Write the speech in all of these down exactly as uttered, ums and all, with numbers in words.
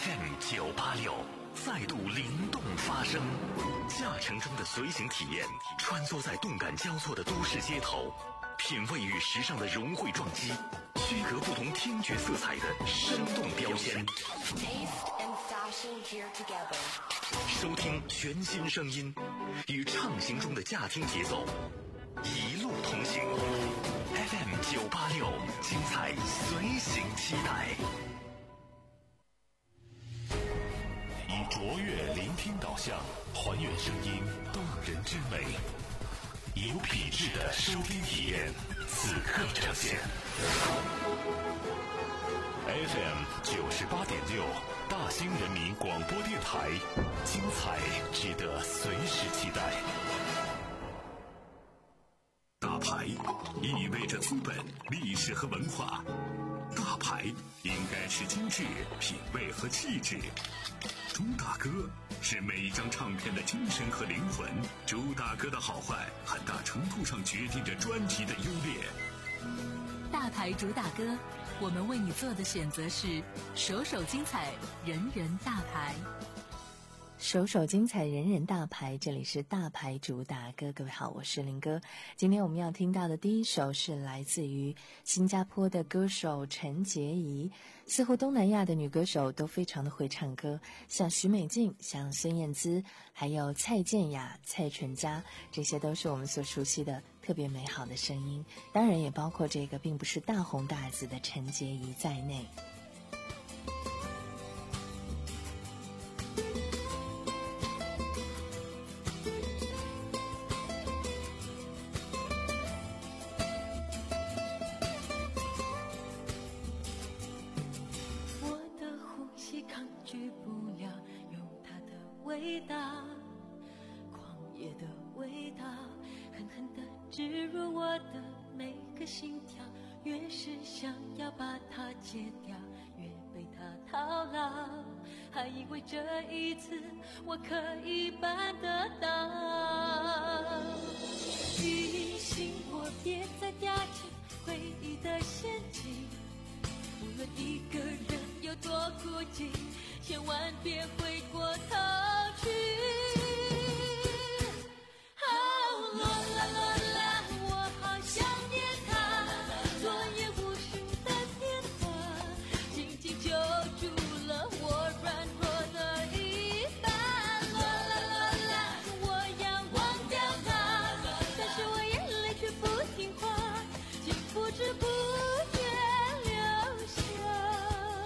F M 九八六再度灵动发声，驾乘中的随行体验，穿梭在动感交错的都市街头，品味与时尚的融汇撞击，区隔不同听觉色彩的生动标签。收听全新声音，与畅行中的驾听节奏，一路同行。F M 九八六，精彩随行期待。以卓越聆听导向，还原声音动人之美，有品质的收听体验，此刻呈现。F M 九十八点六，大兴人民广播电台，精彩值得随时期待。大牌意味着资本、历史和文化，大牌应该是精致、品味和气质。朱大哥是每一张唱片的精神和灵魂，朱大哥的好坏很大程度上决定着专辑的优劣。 大牌主打歌，我们为你做的选择是首首精彩，人人大牌。 首首精彩，人人大牌，这里是大牌主打歌。各位好，我是林哥。今天我们要听到的第一首是来自于新加坡的歌手陈洁仪。似乎东南亚的女歌手都非常的会唱歌，像许美静，像孙燕姿，还有蔡健雅、蔡淳佳，这些都是我们所熟悉的特别美好的声音，当然也包括这个并不是大红大紫的陈洁仪在内。 味道，狂野的味道，狠狠地植入我的每个心跳，越是想要把它戒掉，越被它套牢，还以为这一次我可以办得到。提醒我别再掉进回忆的陷阱，无论一个人有多孤寂，千万别回过头去。哦，罗拉罗拉，我好想念他，昨夜无声的电话，紧紧揪住了我软弱的一半。罗拉罗拉，我要忘掉他，但是我眼泪却不听话，竟不知不觉流下。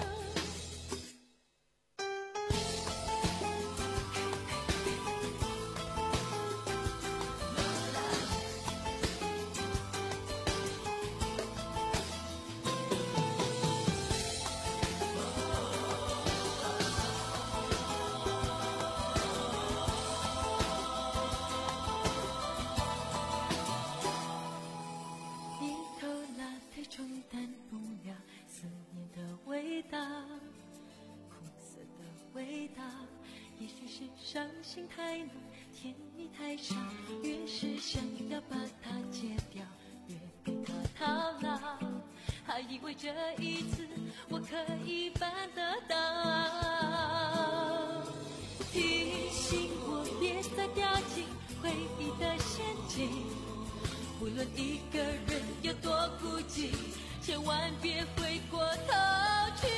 伤心太浓，甜蜜太少，越是想要把它戒掉，越被它套牢，还以为这一次我可以办得到。提醒我别再掉进回忆的陷阱，无论一个人有多孤寂，千万别回过头去。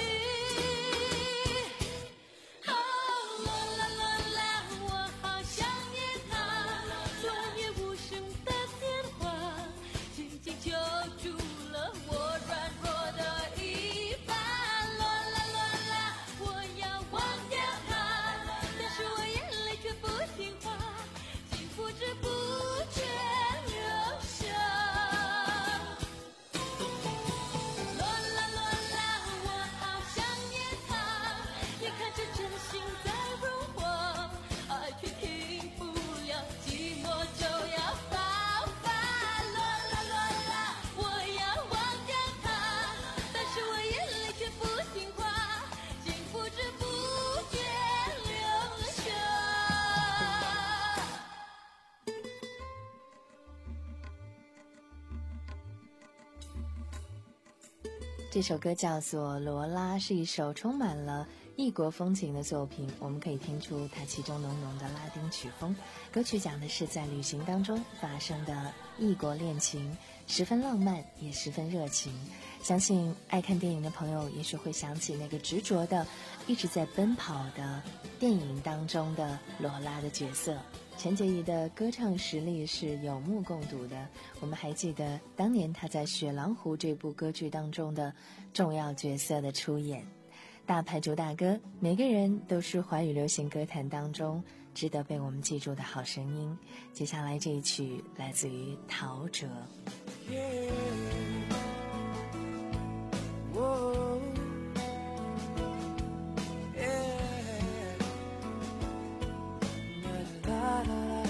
这首歌叫做《罗拉》，是一首充满了异国风情的作品，我们可以听出它其中浓浓的拉丁曲风。歌曲讲的是在旅行当中发生的异国恋情，十分浪漫，也十分热情。相信爱看电影的朋友也许会想起那个执着的一直在奔跑的电影当中的罗拉的角色。陈洁仪的歌唱实力是有目共睹的，我们还记得当年她在《雪狼湖》这部歌剧当中的重要角色的出演。大牌主打歌，每个人都是华语流行歌坛当中值得被我们记住的好声音。接下来这一曲来自于陶喆。 Yeah. Whoa. Yeah. La, la, la, la.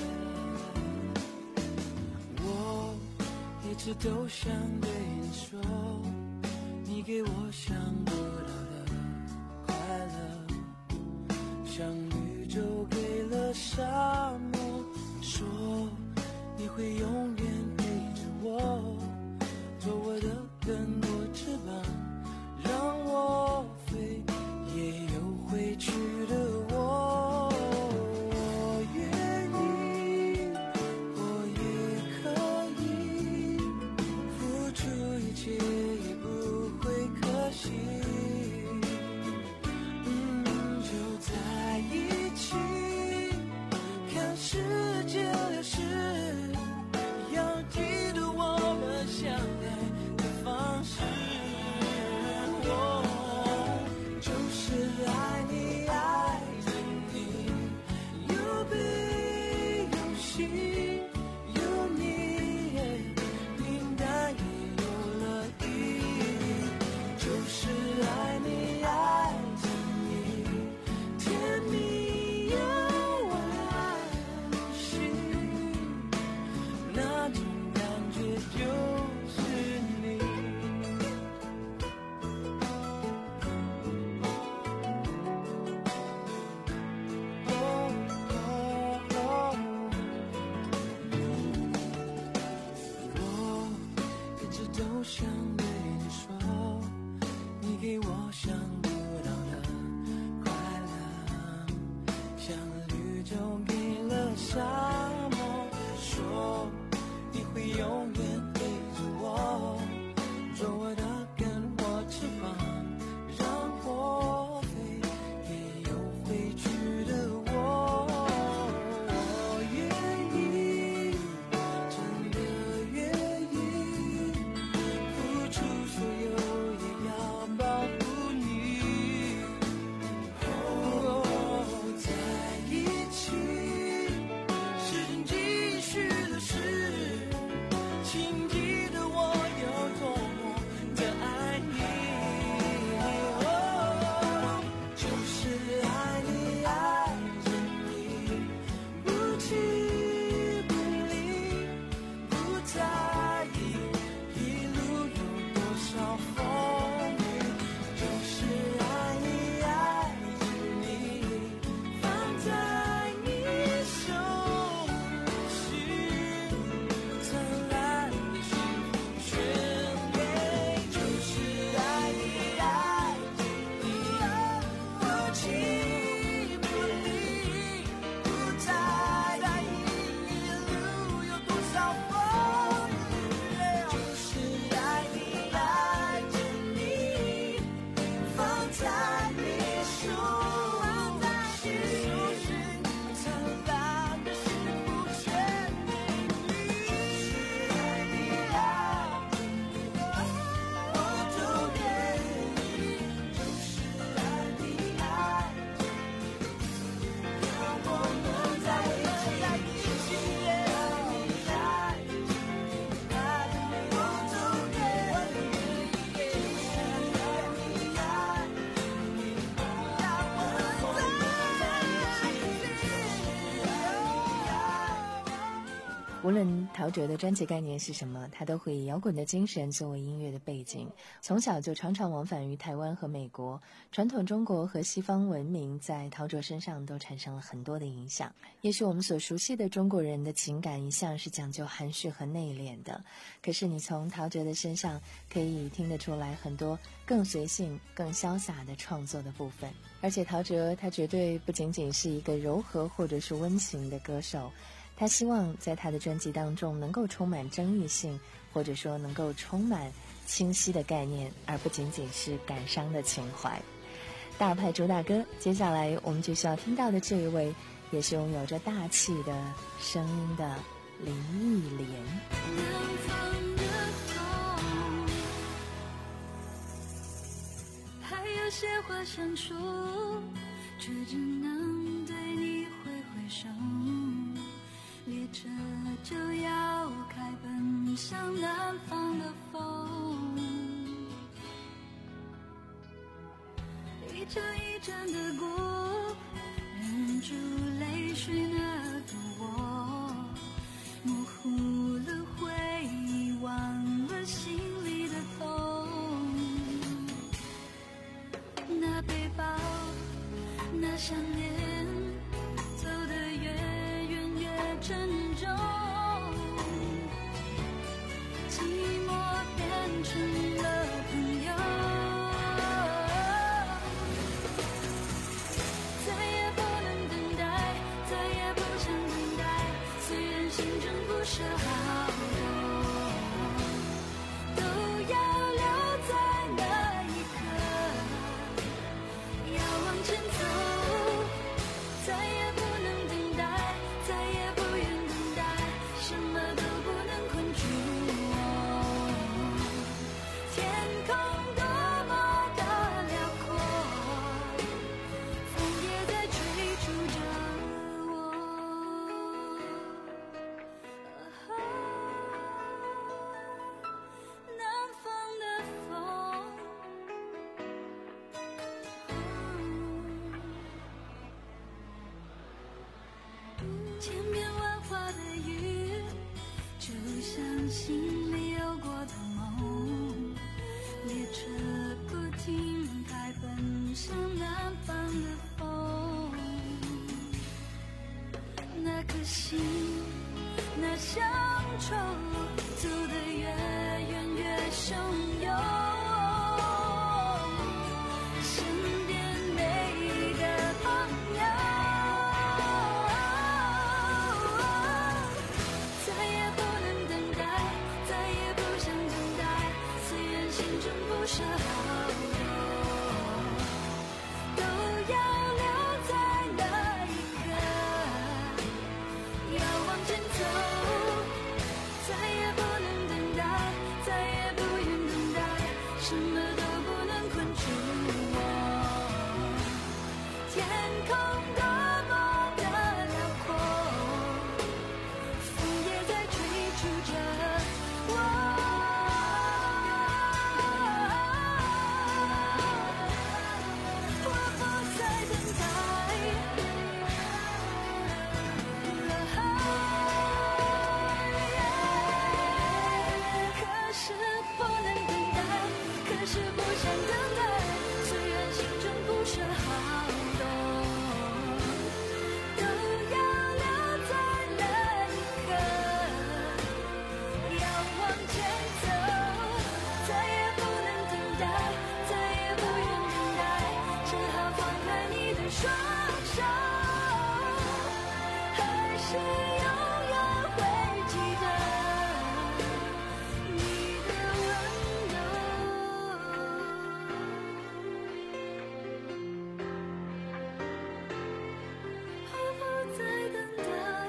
我一直都想对你说，你给我想不到的快乐，像宇宙给了沙漠，说你会永远陪着我，做我的更多翅膀，让我飞，也有回去的我。我愿意，我也可以付出一切，也不会可惜。嗯，就在一起，看世界流逝，要记住我们相爱的方式。 论陶喆的专辑概念是什么，他都会以摇滚的精神作为音乐的背景。从小就常常往返于台湾和美国，传统中国和西方文明在陶喆身上都产生了很多的影响。也许我们所熟悉的中国人的情感一向是讲究含蓄和内敛的，可是你从陶喆的身上可以听得出来很多更随性、更潇洒的创作的部分。而且陶喆他绝对不仅仅是一个柔和或者是温情的歌手，他希望在他的专辑当中能够充满争议性，或者说能够充满清晰的概念，而不仅仅是感伤的情怀。大牌主打歌，接下来我们就需要听到的这一位，也是拥有着大气的声音的林忆莲。 南方的风，还有些话想说，却只能对你挥挥手。列车就要开奔向南方的风，一阵一阵的过，忍住泪水那个我，模糊了回忆，忘了心里的痛。那背包，那想念，走得越远越沉重，寂寞变成了朋友，再也不能等待，再也不想等待，虽然心中不舍好多，都要留在那一刻，要往前走，再也不能等待，再也不愿等待，什么都不能困住我。天空多么的辽阔，风也在追逐着我。南方的风，千变万化的雨，就像心里有过的梦。列车不停开奔向南方的风，那颗心，那乡愁，走得越远越汹涌。身边每一个朋友，再也不能等待，再也不想等待，虽然心中不舍好多，都要留在那一刻，要往前走，再也不能等待，再也不愿等待，什么都不能困住我。天空多么的辽阔，风也在追逐着我。我不再等待，可是不能等待，可是不想等待，虽然心中不舍好多，都要留在那一刻，要往前走，再也不能等待，再也不愿等待，只好放开你的双手，还是永远会记得你的温柔。我不再等待，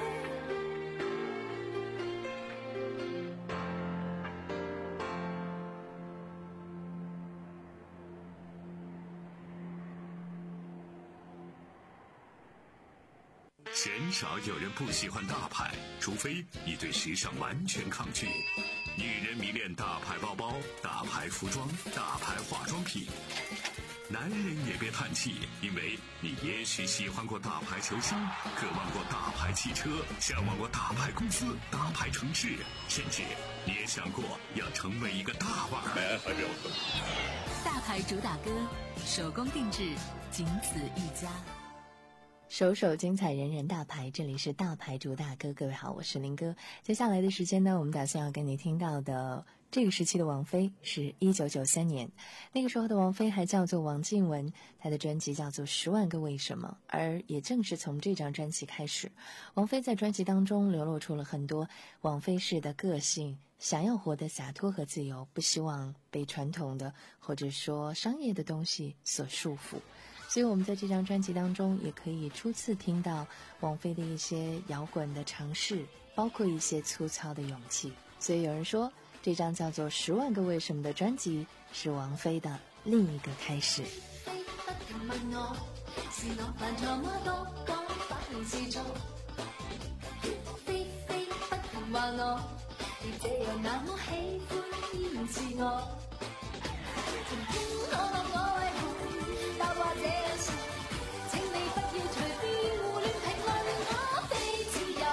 鲜少有人不喜欢大牌，除非你对时尚完全抗拒。女人迷恋大牌包包、大牌服装、大牌化妆品。 男人也别叹气，因为你也许喜欢过大牌球星，渴望过大牌汽车，向往过大牌公司、大牌城市，甚至你也想过要成为一个大腕儿。 大牌主打歌，手工定制，仅此一家。 首首精彩，人人大牌，这里是大牌主打歌。各位好，我是林哥。接下来的时间呢，我们打算要跟你听到的这个时期的王菲是一九九三年，那个时候的王菲还叫做王靖雯，她的专辑叫做《十万个为什么》，而也正是从这张专辑开始，王菲在专辑当中流露出了很多王菲式的个性，想要活得洒脱和自由，不希望被传统的或者说商业的东西所束缚。所以我们在这张专辑当中也可以初次听到王菲的一些摇滚的尝试，包括一些粗糙的勇气。所以有人说这张叫做《十万个为什么》的专辑是王菲的另一个开始。 不停問我是我犯錯嗎？多講反而是錯。非非不停話我你這樣那麼喜歡依然是我。曾經我問我為何答話這樣傻，請你不要隨便胡亂評論我。非自由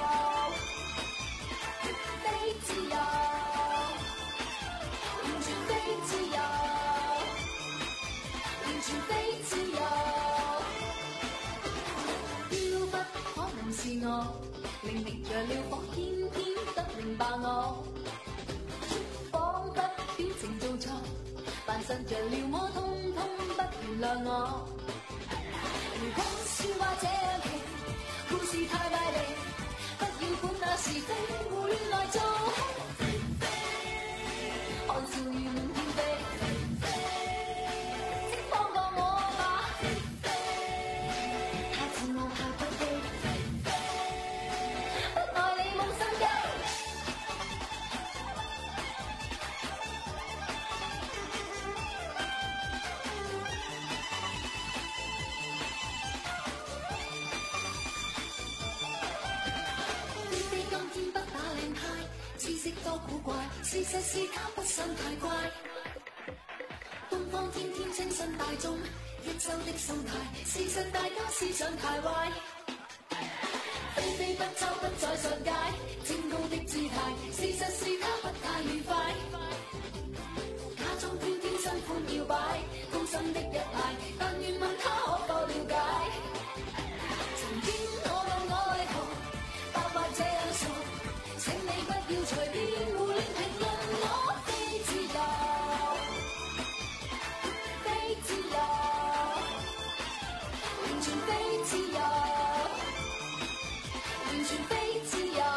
非自由完全非自由完全非自由，要不可能是我明明着了火，偏偏不明白我，彷彿表情做錯，扮神着了魔，通通不原諒我。如果説話這樣奇，故事太敗離，不要管那是非，胡亂來做戲，看笑語滿天飛。多古怪，事實是他不想太乖。東方天天清新大眾，一周的心態，事實大家思想太壞。非非不周不在上街，清高的姿態，事實是他不太愉快。假裝天天新歡搖擺，高深的一派，但願問他可否了解。曾經我問我為何白髮這樣傻，請你不要隨便胡亂評論我。非自由非自由完全非自由完全非自由。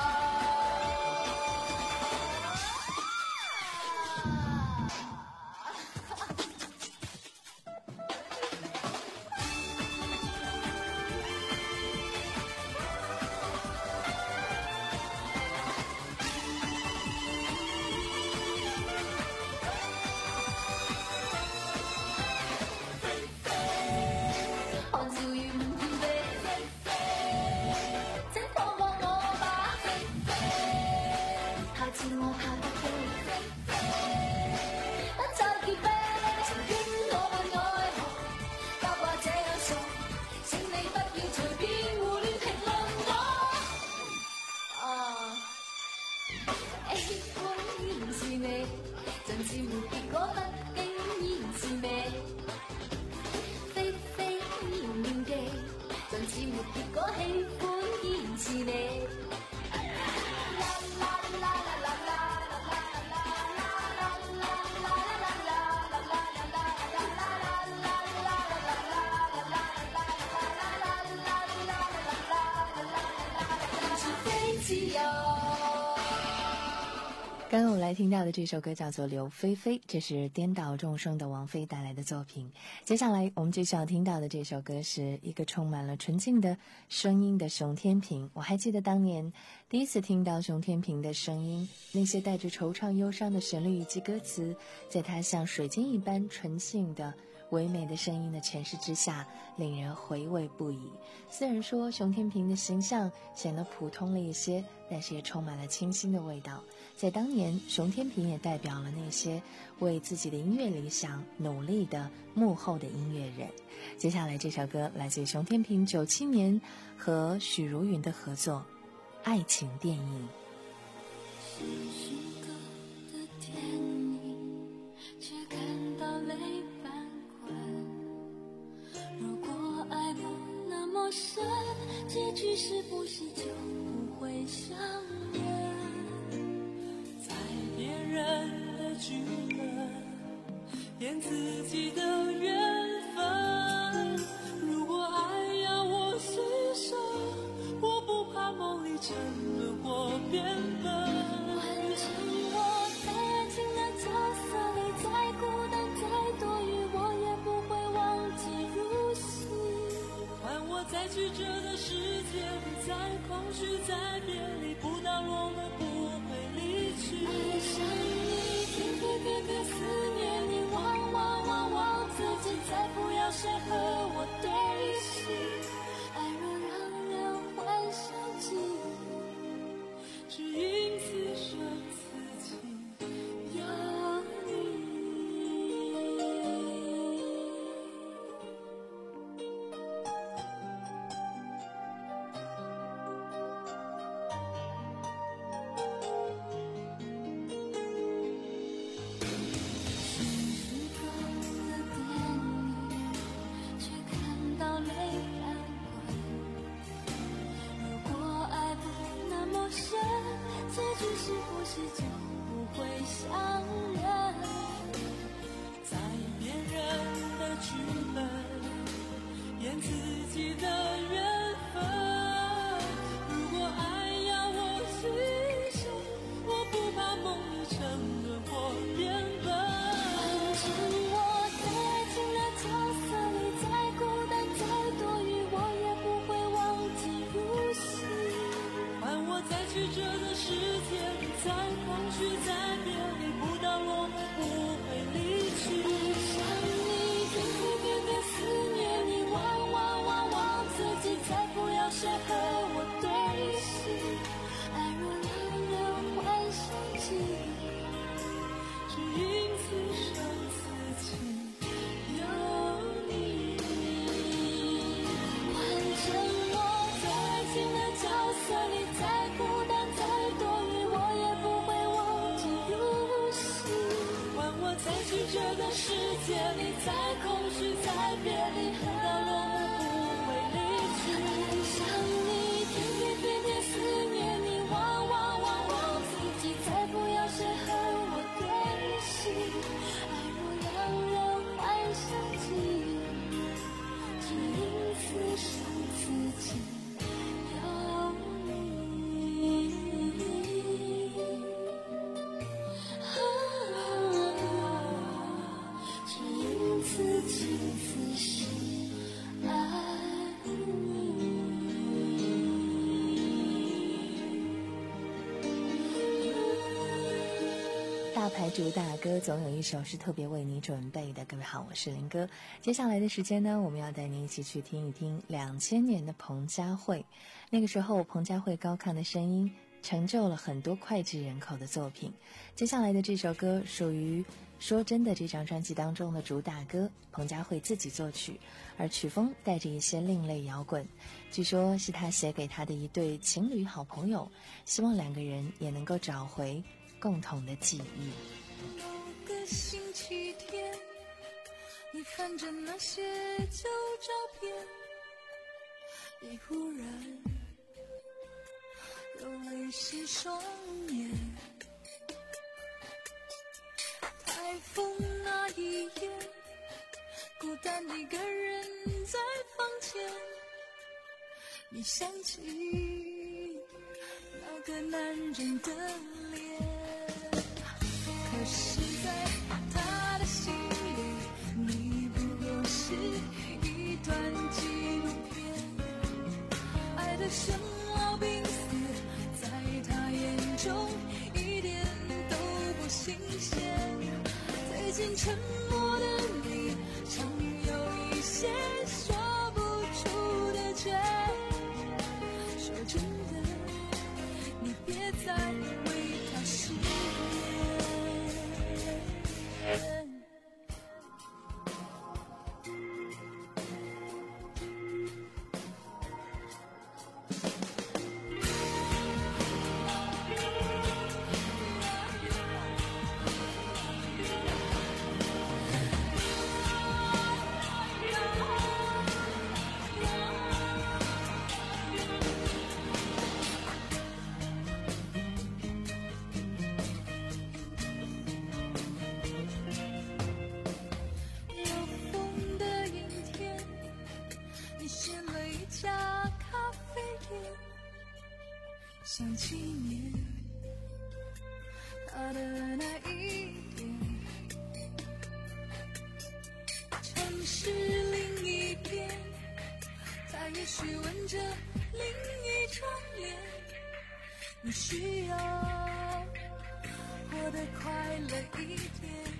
刚刚我们来听到的这首歌叫做《刘菲菲》，这是颠倒众生的王菲带来的作品。接下来我们继续要听到的这首歌是一个充满了纯净的声音的熊天平。我还记得当年第一次听到熊天平的声音，那些带着惆怅忧伤的旋律以及歌词，在它像水晶一般纯净的唯美的声音的诠释之下，令人回味不已。虽然说熊天平的形象显得普通了一些，但是也充满了清新的味道。 在当年，熊天平也代表了那些为自己的音乐理想努力的幕后的音乐人。接下来这首歌来自于熊天平九七年和许茹芸的合作《爱情电影》。 是诗歌的电影，却看到泪翻滚。如果爱不那么深，结局是不是就不会相认？ 在别人的剧本演自己的缘分，如果爱要我牺牲，我不怕梦里沉沦或变笨。 换成我在爱情的角色里，再孤单再多余，我也不会忘记入戏。 换我在曲折的世界里，在空虚在别离，不到落寞不会离去。 爱上你，偏偏偏偏思念你，忘忘忘忘自己，再不要谁和我对戏。爱若让人幻想记忆， 只因此生此情， 有你。是不是就不会相认？ 在别人的剧本演自己的缘分，如果爱要我牺牲，我不怕梦里沉沦或变笨。 换成我在爱情的角色里，再孤单再多余，我也不会忘记入戏。 换我在曲折的世界里，在空虚在别离，不到落寞不会离去。 爱上你，偏偏偏偏思念你，忘忘忘忘自己，再不要谁和我对戏。爱若让人幻想记忆， 只因此生此情，有你。 换成我在爱情的角色里，再孤单再多余，我也不会忘记入戏。 换我在曲折的世界里，在空虚在别离，不到落寞不会离去。 爱上你，偏偏偏偏思念你，忘忘忘忘自己，再不要谁和我对戏。爱若让人幻想记忆，只因此生此情，有你。只因此情此事爱你。 大牌主打歌总有一首是特别为你准备的。各位好，我是林哥。接下来的时间呢，我们要带您一起去听一听两千年的彭佳慧。那个时候彭佳慧高亢的声音成就了很多脍炙人口的作品。接下来的这首歌属于说真的这张专辑当中的主打歌，彭佳慧自己作曲，而曲风带着一些另类摇滚，据说是她写给她的一对情侣好朋友，希望两个人也能够找回共同的记忆。 某个星期天，你翻着那些旧照片，你忽然有泪湿双眼。台风那一夜，孤单一个人在房间，你想起那个男人的脸，可是在他的心里，你不过是一段纪录片，爱的生老病死在他眼中一点都不新鲜。最近沉默的你，常有一些说不出的倔。说真的，你别再为他失想纪念他的那一点。城市另一边，他也许吻着另一张脸。你需要活得快乐一点。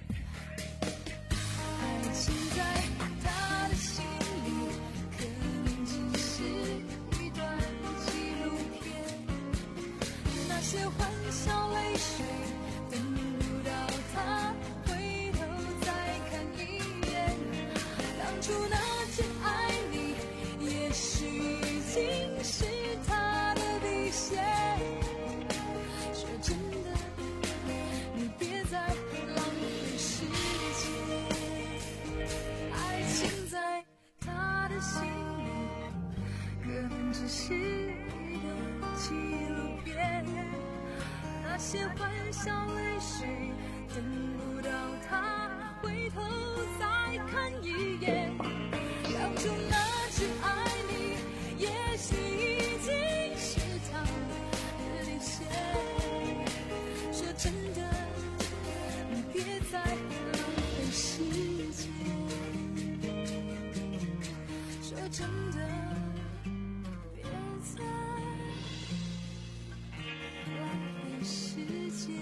爱情在他的心里，可能只是一段纪录片。那些欢笑泪水，等不到他回头再看一眼。当初那句爱你，也许已经是他的底线。说真的，你别再浪费时间。爱情在他的心里，可能只是一段纪录片。那些欢笑泪水，等不到他回头再看一眼。当初那句爱你，也许已经是他的底线。说真的，你别再浪费时间。说真的，别再浪费时间。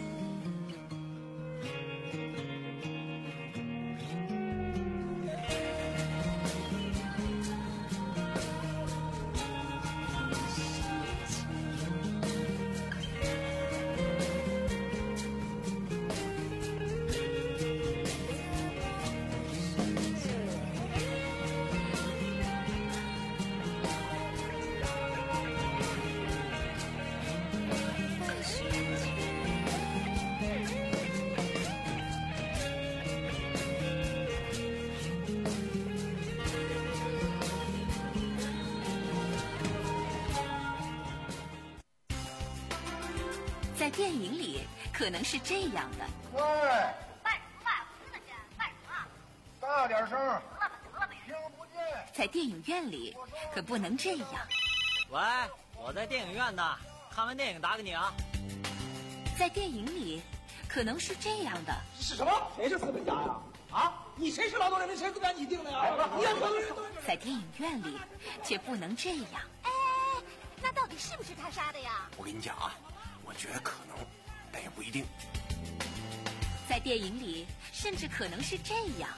在电影里可能是这样的。 喂， 卖什么卖？我听得见，卖什么？ 大点声！ 得了吧，得了吧， 听不见。 在电影院里可不能这样。 喂，我在电影院呢，看完电影打给你啊。 在电影里可能是这样的。 是什么？谁是资本家呀？啊，你谁是劳动人民，谁资本家你定的呀？你要成在电影院里却不能这样。 哎，那到底是不是他杀的呀？ 我跟你讲啊，我觉得可能，但也不一定。 在电影里甚至可能是这样。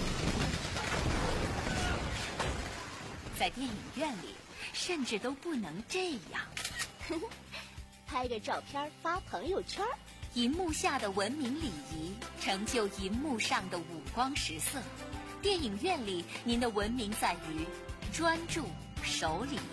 在电影院里甚至都不能这样。 拍个照片发朋友圈。 银幕下的文明礼仪，成就银幕上的五光十色。电影院里，您的文明在于专注、守礼。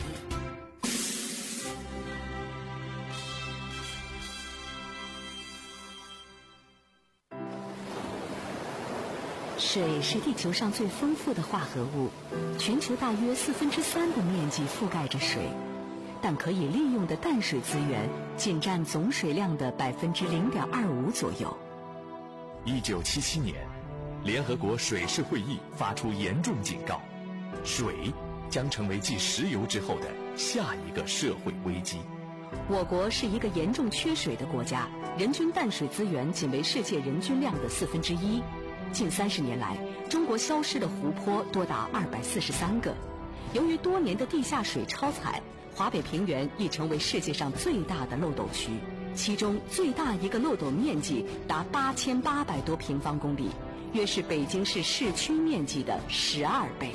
水是地球上最丰富的化合物，全球大约四分之三的面积覆盖着水，但可以利用的淡水资源仅占总水量的百分之零点二五左右。 一九七七年，联合国水事会议发出严重警告，水将成为继石油之后的下一个社会危机。 我国是一个严重缺水的国家，人均淡水资源仅为世界人均量的四分之一。近三十年来，中国消失的湖泊多达二百四十三个。由于多年的地下水超采，华北平原已成为世界上最大的漏斗区，其中最大一个漏斗面积达八千八百多平方公里，约是北京市市区面积的十二倍。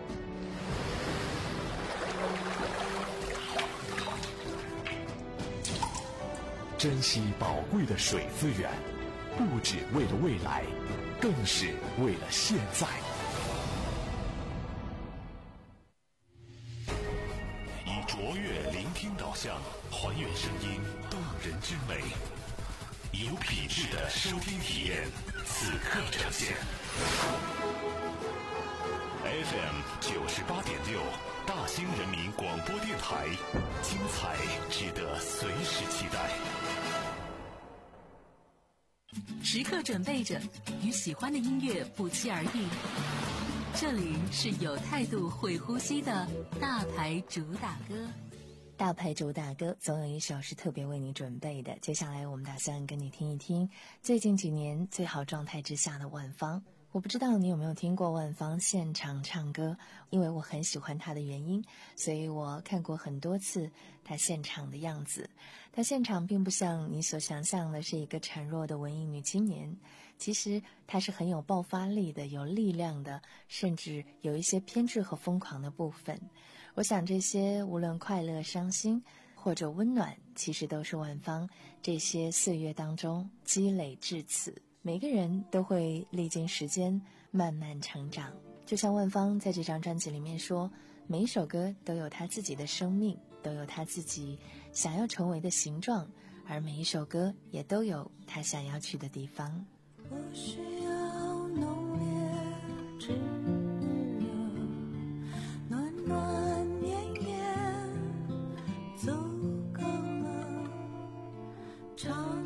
珍惜宝贵的水资源，不只为了未来，更是为了现在。以卓越聆听导向，还原声音动人之美，有品质的收听体验，此刻呈现。F M 九十八点六，大兴人民广播电台，精彩值得随时期待。 时刻准备着与喜欢的音乐不期而遇。这里是有态度会呼吸的大牌主打歌。 大牌主打歌总有一首是特别为你准备的，接下来我们打算跟你听一听最近几年最好状态之下的万芳。我不知道你有没有听过万芳现场唱歌，因为我很喜欢她的原因，所以我看过很多次她现场的样子。她现场并不像你所想象的是一个孱弱的文艺女青年，其实她是很有爆发力的，有力量的，甚至有一些偏执和疯狂的部分。我想这些无论快乐、伤心或者温暖，其实都是万芳这些岁月当中积累至此。每个人都会历经时间慢慢成长，就像万芳在这张专辑里面说，每一首歌都有他自己的生命，都有他自己想要成为的形状，而每一首歌也都有他想要去的地方。 我需要浓烈炙热，暖暖绵绵，足够了，长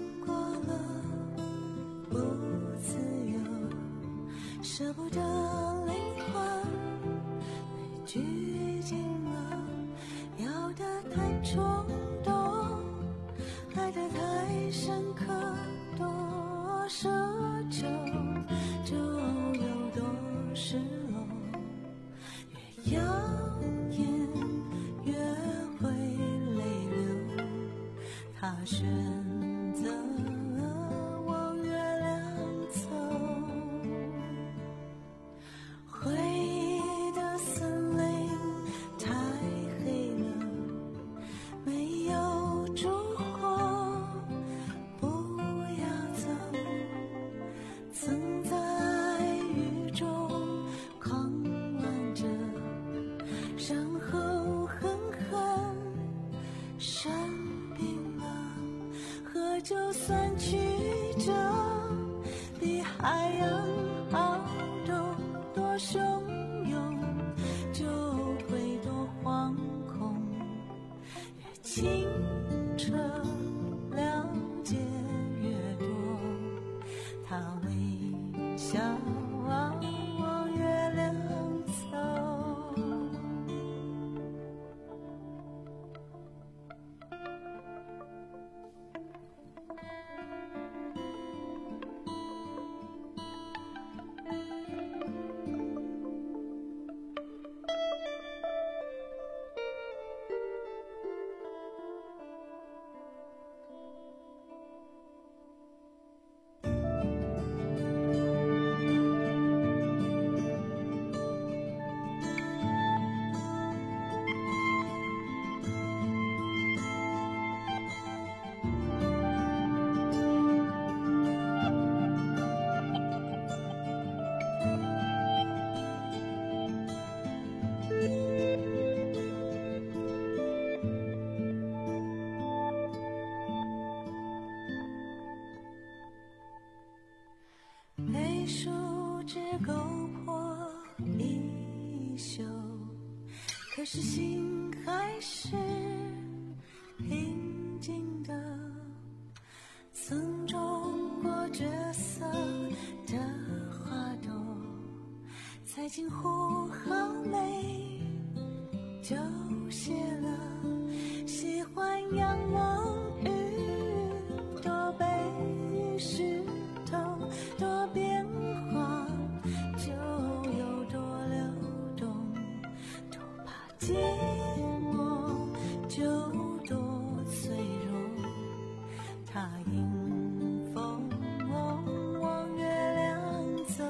舍不得灵魂被拘禁了，要得太冲动，爱得太深刻，多奢求就有多失落，越耀眼越会泪流，他选择就算曲折比海洋浩动，多汹涌就会多惶恐，越清澈了解越多，他微笑往月亮走。泪树枝勾破衣袖，可是心还是平静的，曾种过角色的花朵，在近乎好美就谢了，喜欢仰望雨，多被雨湿透，多变化就有多流动，多怕寂寞就多脆弱，他迎风往月亮走，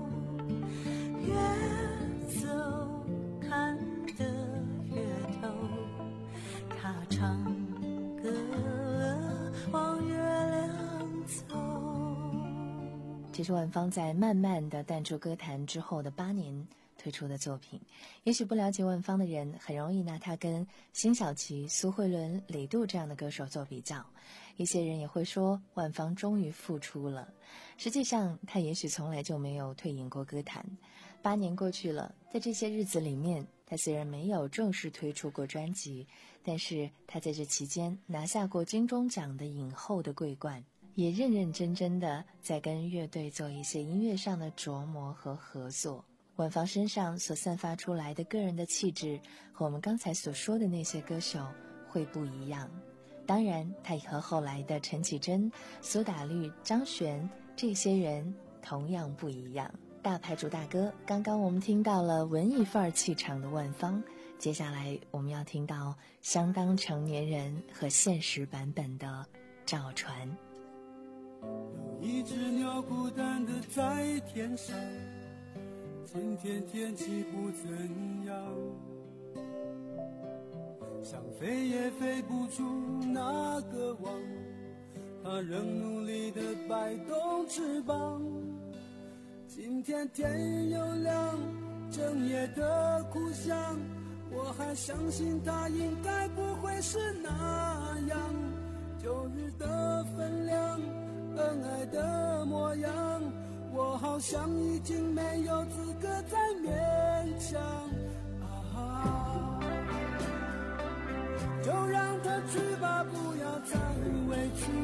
越走看得越透，他唱歌往月亮走。 这是万芳在慢慢的淡出歌坛之后的八年推出的作品。也许不了解万芳的人很容易拿她跟辛晓琪、苏慧伦、李杜这样的歌手做比较，一些人也会说万芳终于复出了。实际上她也许从来就没有退隐过歌坛。八年过去了，在这些日子里面，她虽然没有正式推出过专辑，但是她在这期间拿下过金钟奖的影后的桂冠，也认认真真的在跟乐队做一些音乐上的琢磨和合作。 婉芳身上所散发出来的个人的气质和我们刚才所说的那些歌手会不一样。当然他也和后来的陈绮贞、苏打绿、张悬这些人同样不一样。大牌主打歌，刚刚我们听到了文艺范儿气场的万芳，接下来我们要听到相当成年人和现实版本的赵传。 有一只鸟孤单的在天上，今天天气不怎样，想飞也飞不出那个网，它仍努力地摆动翅膀。今天天又亮，整夜的哭响，我还相信它应该不会是那样。旧日的分量，恩爱的模样，我好像已经没有资格再勉强啊！就让它去吧，不要再委屈，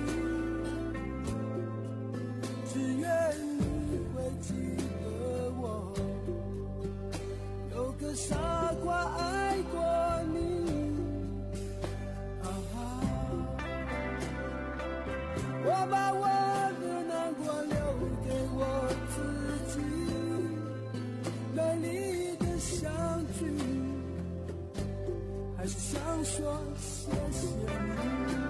只愿你会记得我，有个傻瓜爱过你啊！我把我的难过留给我自己，美丽的相聚，还是想说谢谢你。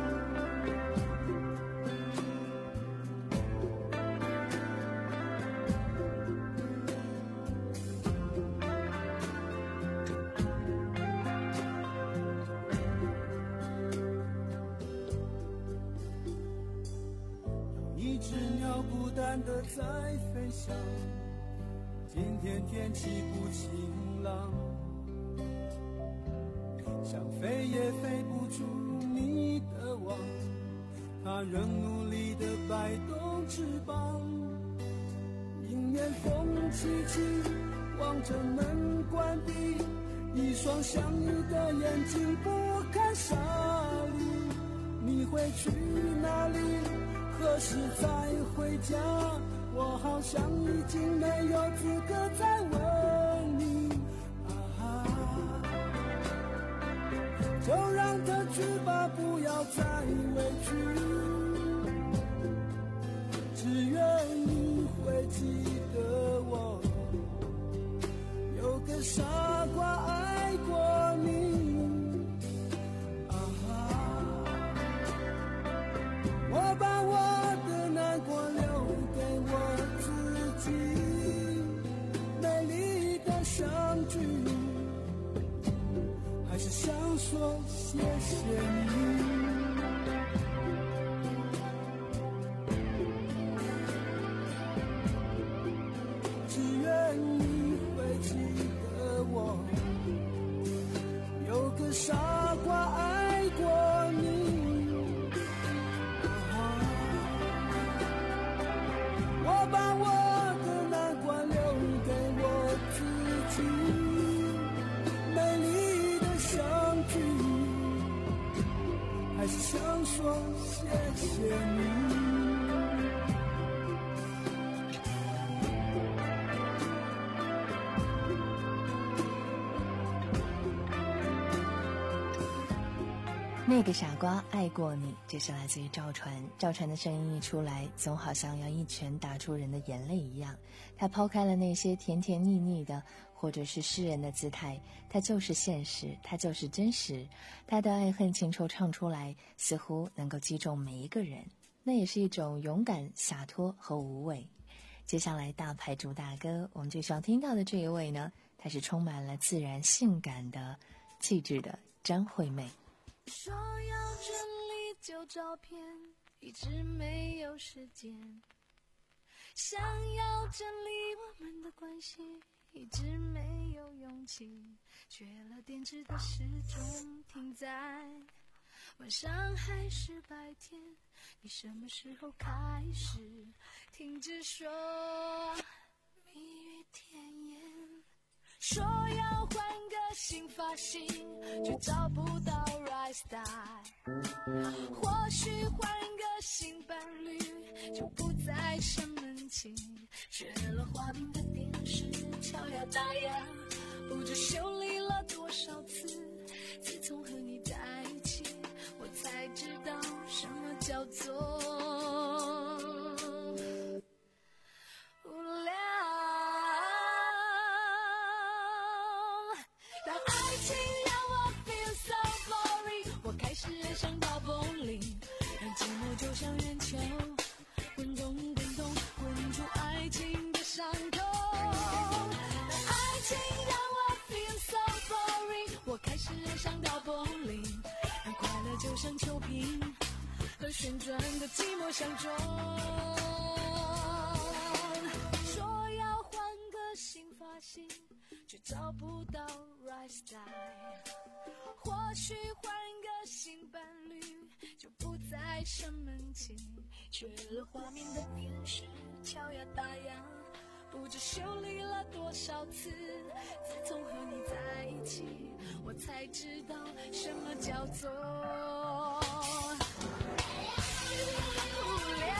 有一只鸟孤单地在飞翔，今天天气不晴朗，想飞也飞不出你的网，它仍努力地摆动翅膀。迎面风起起，望着门关闭，一双相遇的眼睛不堪沙砾。你会去哪里？何时才回家？我好像已经没有资格再问你啊！就让它去吧，不要再委屈，只愿你会记得我，有个傻瓜爱过你啊！我把我的难过留给我自己，美丽的相聚，还是想说谢谢你。只愿你会记得我，有个傻瓜爱过你。我把我的难关留给我自己，美丽的相聚，还是想说谢谢你。 那个傻瓜爱过你，这是来自于赵传。赵传的声音一出来，总好像要一拳打出人的眼泪一样。他抛开了那些甜甜腻腻的或者是诗人的姿态，他就是现实，他就是真实。他的爱恨情仇唱出来，似乎能够击中每一个人，那也是一种勇敢、洒脱和无畏。接下来大牌主打歌，我们就需要听到的这一位呢，她是充满了自然性感的气质的张惠妹。 说要整理旧照片，一直没有时间。想要整理我们的关系，一直没有勇气。缺了电池的时钟停在晚上还是白天？你什么时候开始停止说蜜语甜言？说要换个新发型，却找不到 right style。或许换个新伴侣，就不再生闷门情，学了花瓶的电视敲呀打呀，不知修理了多少次。自从和你在一起，我才知道什么叫做无聊。当爱情让我 feel so boring， 我开始爱上到风铃，让寂寞就像圆球滚动滚动滚出爱情的伤口。当爱情让我 feel so boring， 我开始爱上到风铃，让快乐就像球瓶和旋转的寂寞相撞。说要换个新发型，却找不到 right style， 或许换个新伴侣就不再生闷气，缺了画面的电视敲呀打呀，不知修理了多少次。自从和你在一起，我才知道什么叫做无聊。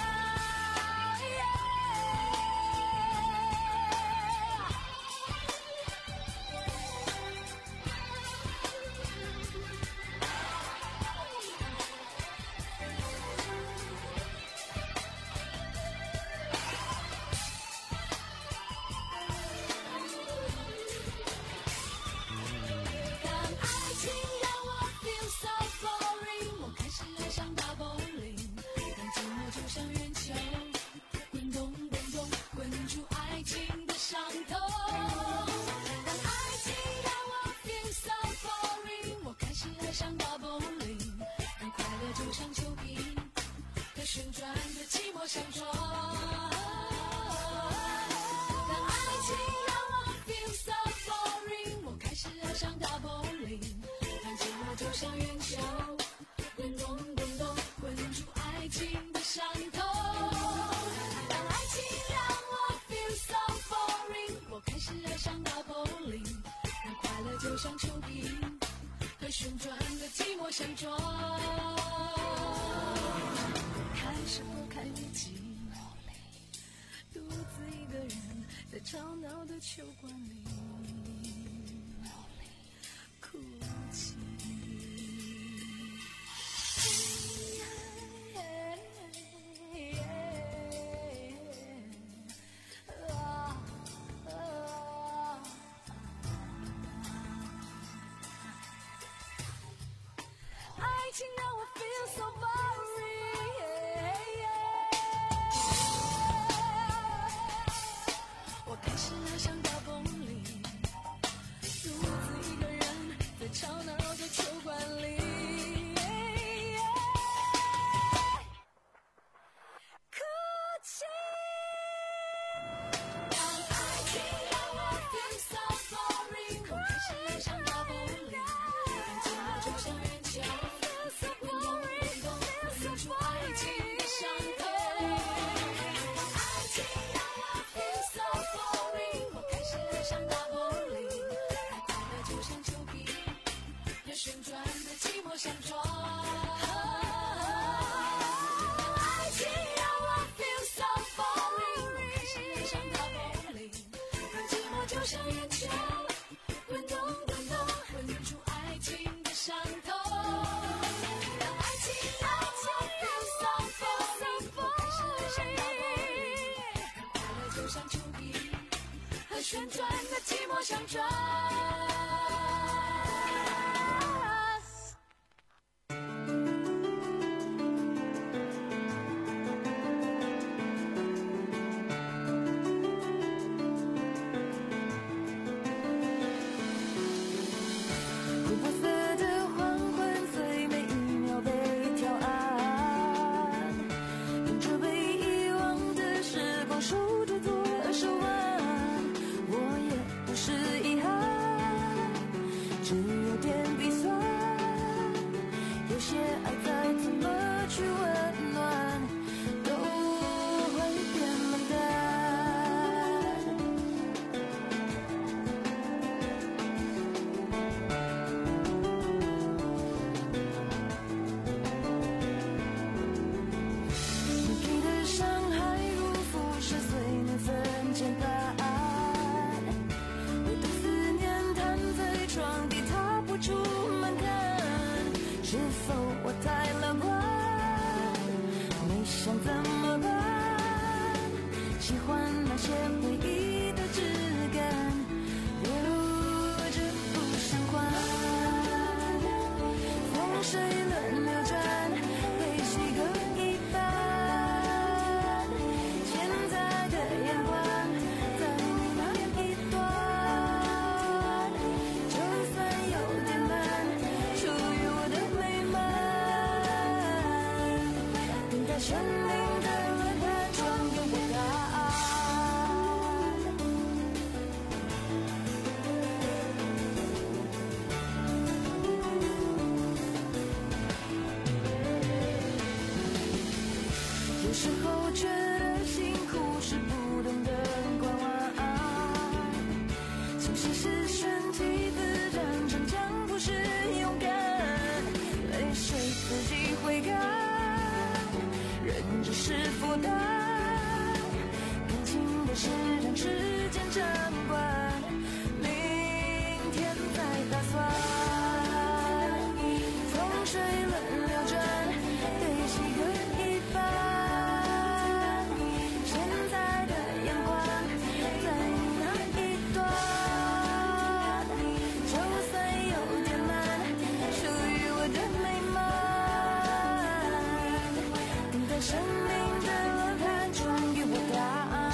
旋转的寂寞相撞，当爱情让我 feel so boring， 我开始爱上大柏林，让寂寞就像圆球滚动滚动滚出爱情的伤口。当爱情让我 feel so boring， 我开始爱上大柏林，让快乐就像球瓶和旋转的寂寞相撞。开始拨开日记，独自一个人在吵闹的球馆里哭泣。爱情让我 feel so boring，开始爱上大风里，独自一个人在吵闹的球馆里哭泣。当爱情让我 feel so boring， 我开始爱上大风里，让寂寞就像圆球滚动滚动滚出爱情的伤口。爱情让我 feel so boring，上大柏林，让快乐就像球瓶和旋转的寂寞相撞。当爱情让我 feel so boring， 我开始爱上大柏林，让寂寞就像圆球滚动滚动滚出爱情的伤头。当爱情让我 feel so boring， 我开始爱上大柏林，让快乐就像球瓶和旋转的寂寞相撞。 苦涩的黄昏，随每一秒被挑暗，等着被遗忘的时光守着做手腕。我也不是遗憾，只有点鼻酸。有些爱再怎么去温暖，都会变冷淡。你给的伤害如辐射，随出门看，是否我太乐观？没想怎么办？喜欢那些回忆的质感，留着不想还。风水轮流转，悲喜各一半。现在的阳光在你那一端，就算有点慢，属于我的美满。等待生命的轮盘传给我答案。有时候觉得辛苦是不懂得观望，其实是顺其自然，逞强不是勇敢，泪水自己会干，忍只是负担，感情的事让时间掌管，明天再打算。风水轮流转，悲喜各一半。现在的阳光在你那一端，就算有点慢，属于我的美满。等待生命的轮盘传给我答案。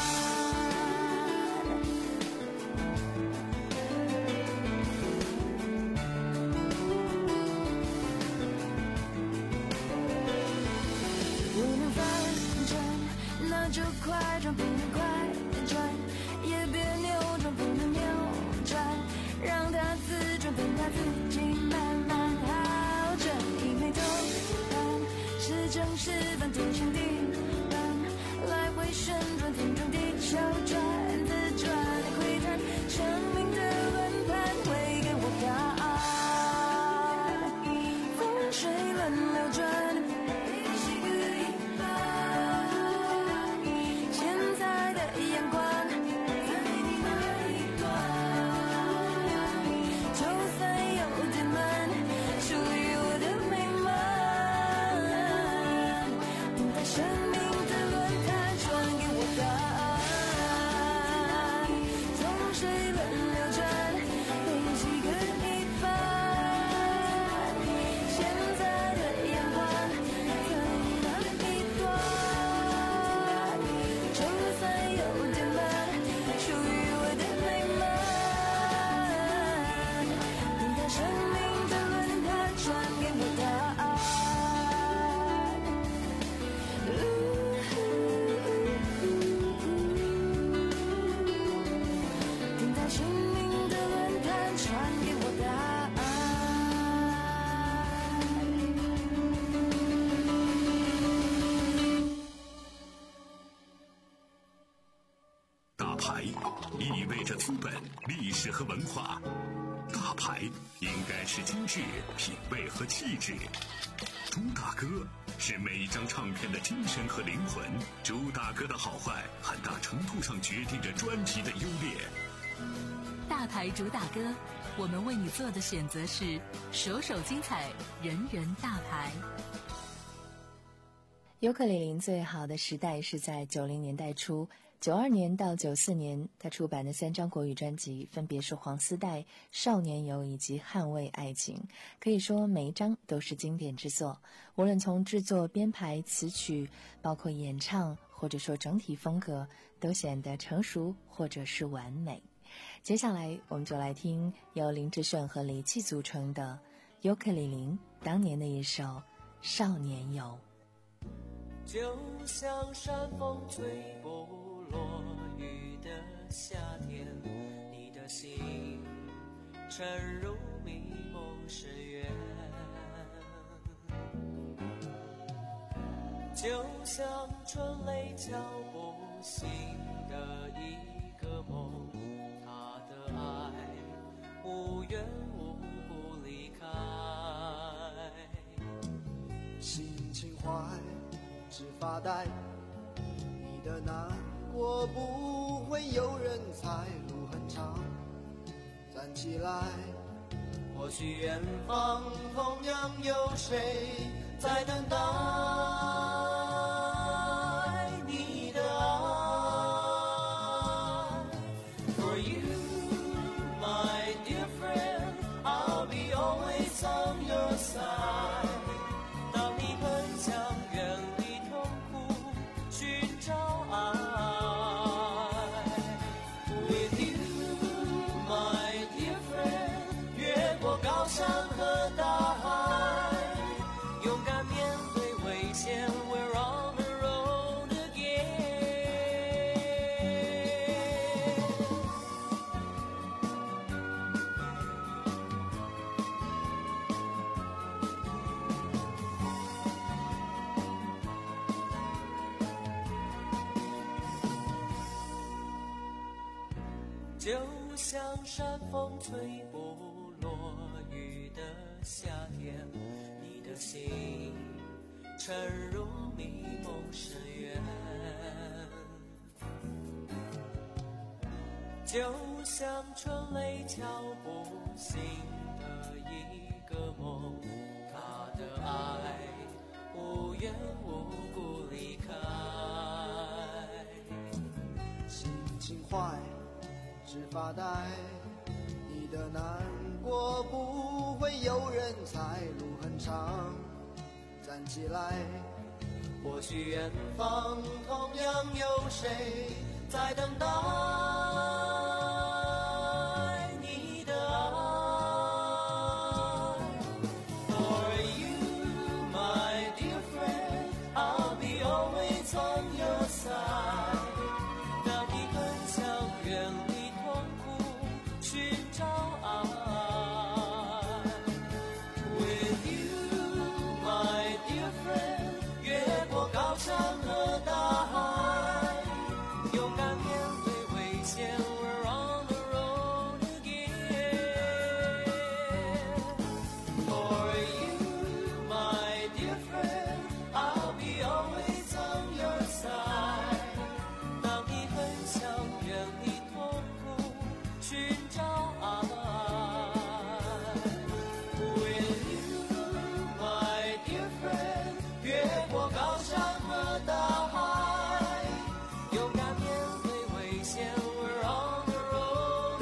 不能反转，那就快转；不能快转，也别扭转；不能扭转，让它自转，等它自己慢慢好转。一眉头半，是正是反，天旋地转，来回旋转，天转地球转，自转回弹，生命的轮盘会给我答案。风水轮流转，悲喜各一半。现在的阳光在你那一端，就算有点慢，属于我的美满。等待生命的轮盘传给我答案。风水轮流转，悲喜各一半。现在的阳光在你那一端，就算有点慢，属于我的美满。等待生命的轮盘传给我答案。等待生命的轮盘传给我答案。 大牌意味着资本、历史和文化，大牌应该是精致、品味和气质。朱大哥是每一张唱片的精神和灵魂，朱大哥的好坏很大程度上决定着专辑的优劣。 大牌主打歌，我们为你做的选择是首首精彩，人人大牌。 尤克里里最好的时代是在九零年代初，九二年到九四年，他出版的三张国语专辑分别是《黄丝带》、《少年游》以及《捍卫爱情》，可以说每一张都是经典之作。无论从制作、编排、词曲，包括演唱，或者说整体风格，都显得成熟或者是完美。接下来我们就来听由林志炫和李记组成的尤克里里当年的一首《少年游》。 就像山风吹不落雨的夏天，你的心沉入迷梦深渊，就像春雷敲不醒的一个梦，他的爱无缘无故离开， 心情坏只发呆，你的难过不会有人猜，路很长，站起来或许远方同样有谁在等待你的爱。 For you, my dear friend, I'll be always on your side。 当你很想远离痛苦，寻找爱。 With you, my dear friend， 越过高山和大海，勇敢面对危险 ，We're on the road again。 就像山风吹不落雨的夏天，你的心沉入迷梦深渊。就像春雷敲不醒的一个梦，他的爱无缘无故离开。 心情坏，只发呆，你的难过不会有人猜，路很长，站起来。或许远方同样有谁在等待你的爱。For you, my dear friend, I'll be always on your side。 当你很想远离痛苦，寻找爱。 With you, my dear friend， 越过高山和大海，勇敢面对危险 ，We're on the road again。 For you, my dear friend， I'll be always on your side。 当你很想远离痛苦，寻找爱。 With you, my dear friend， 越过高山和大海，勇敢面对危险 ，We're on the road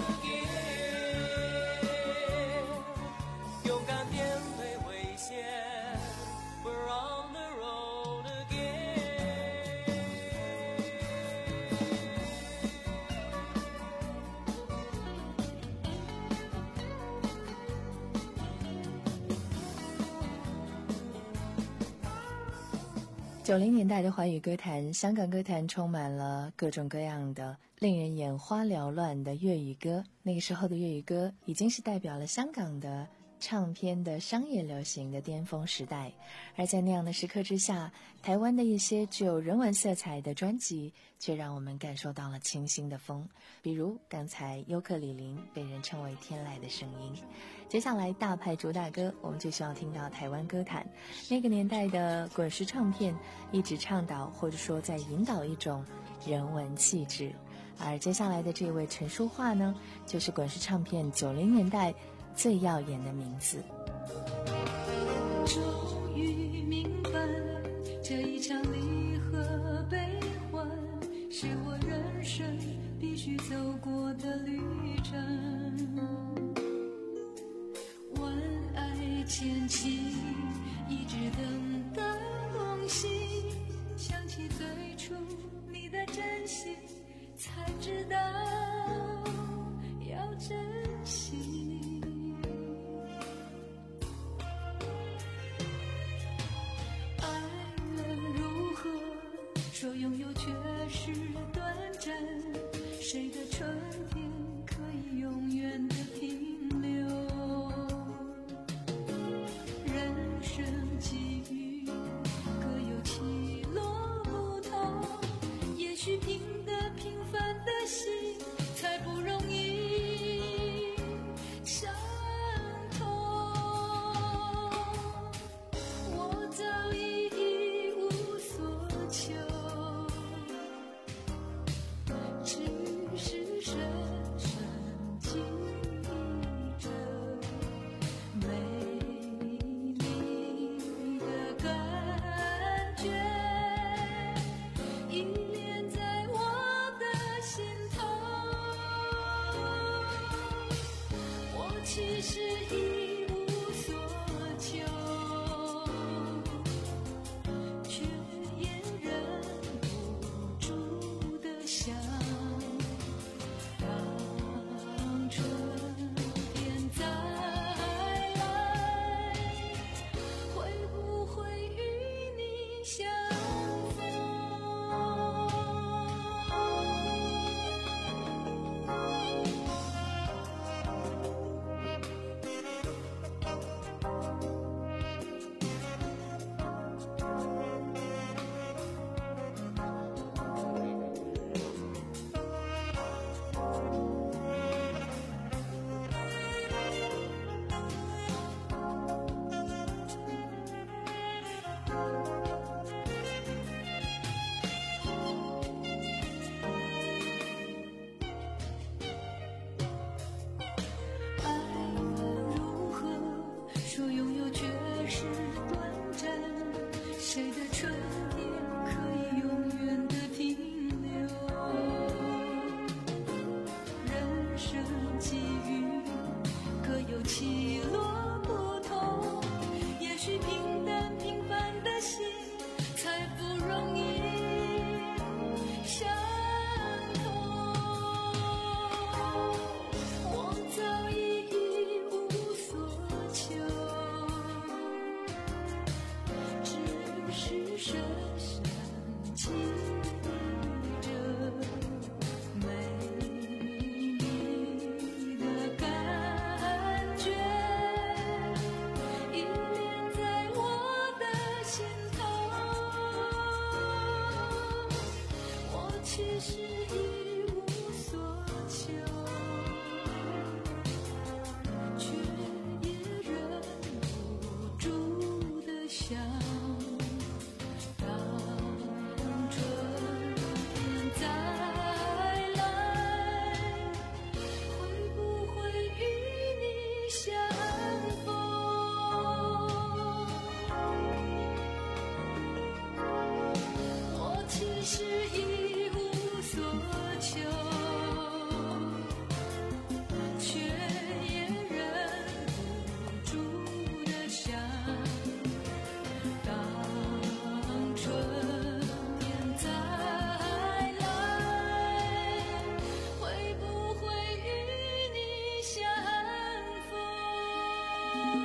again。 勇敢面对危险 ，We're on the road again。 九零年代的华语歌坛，香港歌坛充满了各种各样的令人眼花缭乱的粤语歌。那个时候的粤语歌已经是代表了香港的唱片的商业流行的巅峰时代。而在那样的时刻之下，台湾的一些具有人文色彩的专辑却让我们感受到了清新的风，比如刚才尤克里林被人称为天籁的声音。接下来大牌主打歌，我们就需要听到台湾歌坛那个年代的滚石唱片一直倡导或者说在引导一种人文气质。而接下来的这位陈淑桦呢，就是滚石唱片九零年代最耀眼的名字。 终于明白，这一场离合悲欢是我人生必须走过的旅程。万爱千起，一直等到梦醒，想起最初你的真心，才知道要珍惜。爱了如何？说拥有却是短暂，谁的春天可以永远的停留？人生际遇各有起落不同，也许凭得平凡的心才不容易相同。我早已一无所求，只是深实一无所求，却也忍不住的想，当春天再来，会不会与你相谁的春天可以永远的停留？人生际遇各有起落不同，也许平淡平凡的心才不容易相同。我早已一无所求，是深深记着美丽的感觉，依恋在我的心头。我其实一无所求，却也忍不住的想，是一无所求，却也忍不住的想，当春天再来，会不会与你相逢？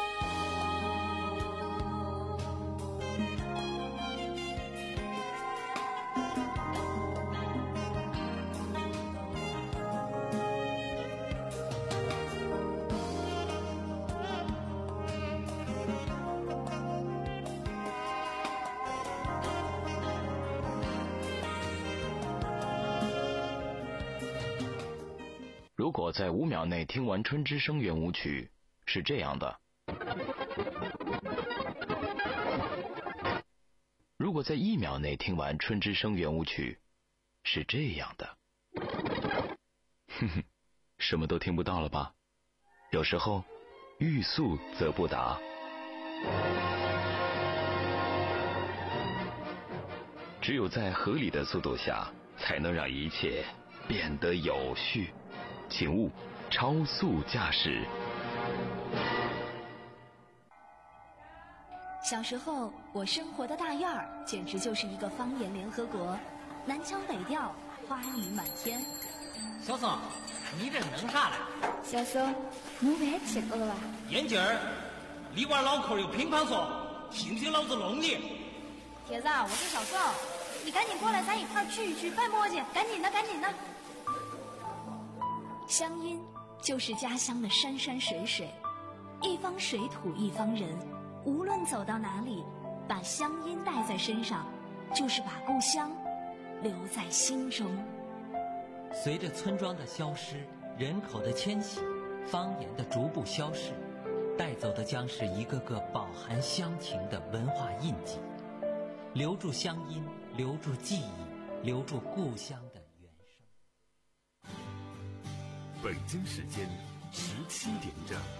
如果在五秒内听完《春之声》圆舞曲，是这样的；如果在一秒内听完《春之声》圆舞曲，是这样的。哼哼，什么都听不到了吧？有时候，欲速则不达。只有在合理的速度下，才能让一切变得有序。请勿超速驾驶。 小时候，我生活的大院儿简直就是一个方言联合国，南腔北调，花语满天。 小松，你这是弄啥嘞？ 小松，你别吃了吧？ 眼镜儿，里边老口有乒乓说，信不信老子弄你？ 铁子，我是小宋，你赶紧过来，咱一块儿聚一聚，别磨叽，赶紧的，赶紧的。 乡音就是家乡的山山水水，一方水土一方人，无论走到哪里，把乡音带在身上，就是把故乡留在心中。 随着村庄的消失，人口的迁徙，方言的逐步消逝，带走的将是一个个饱含乡情的文化印记。留住乡音，留住记忆，留住故乡的原声。 北京时间十七点整。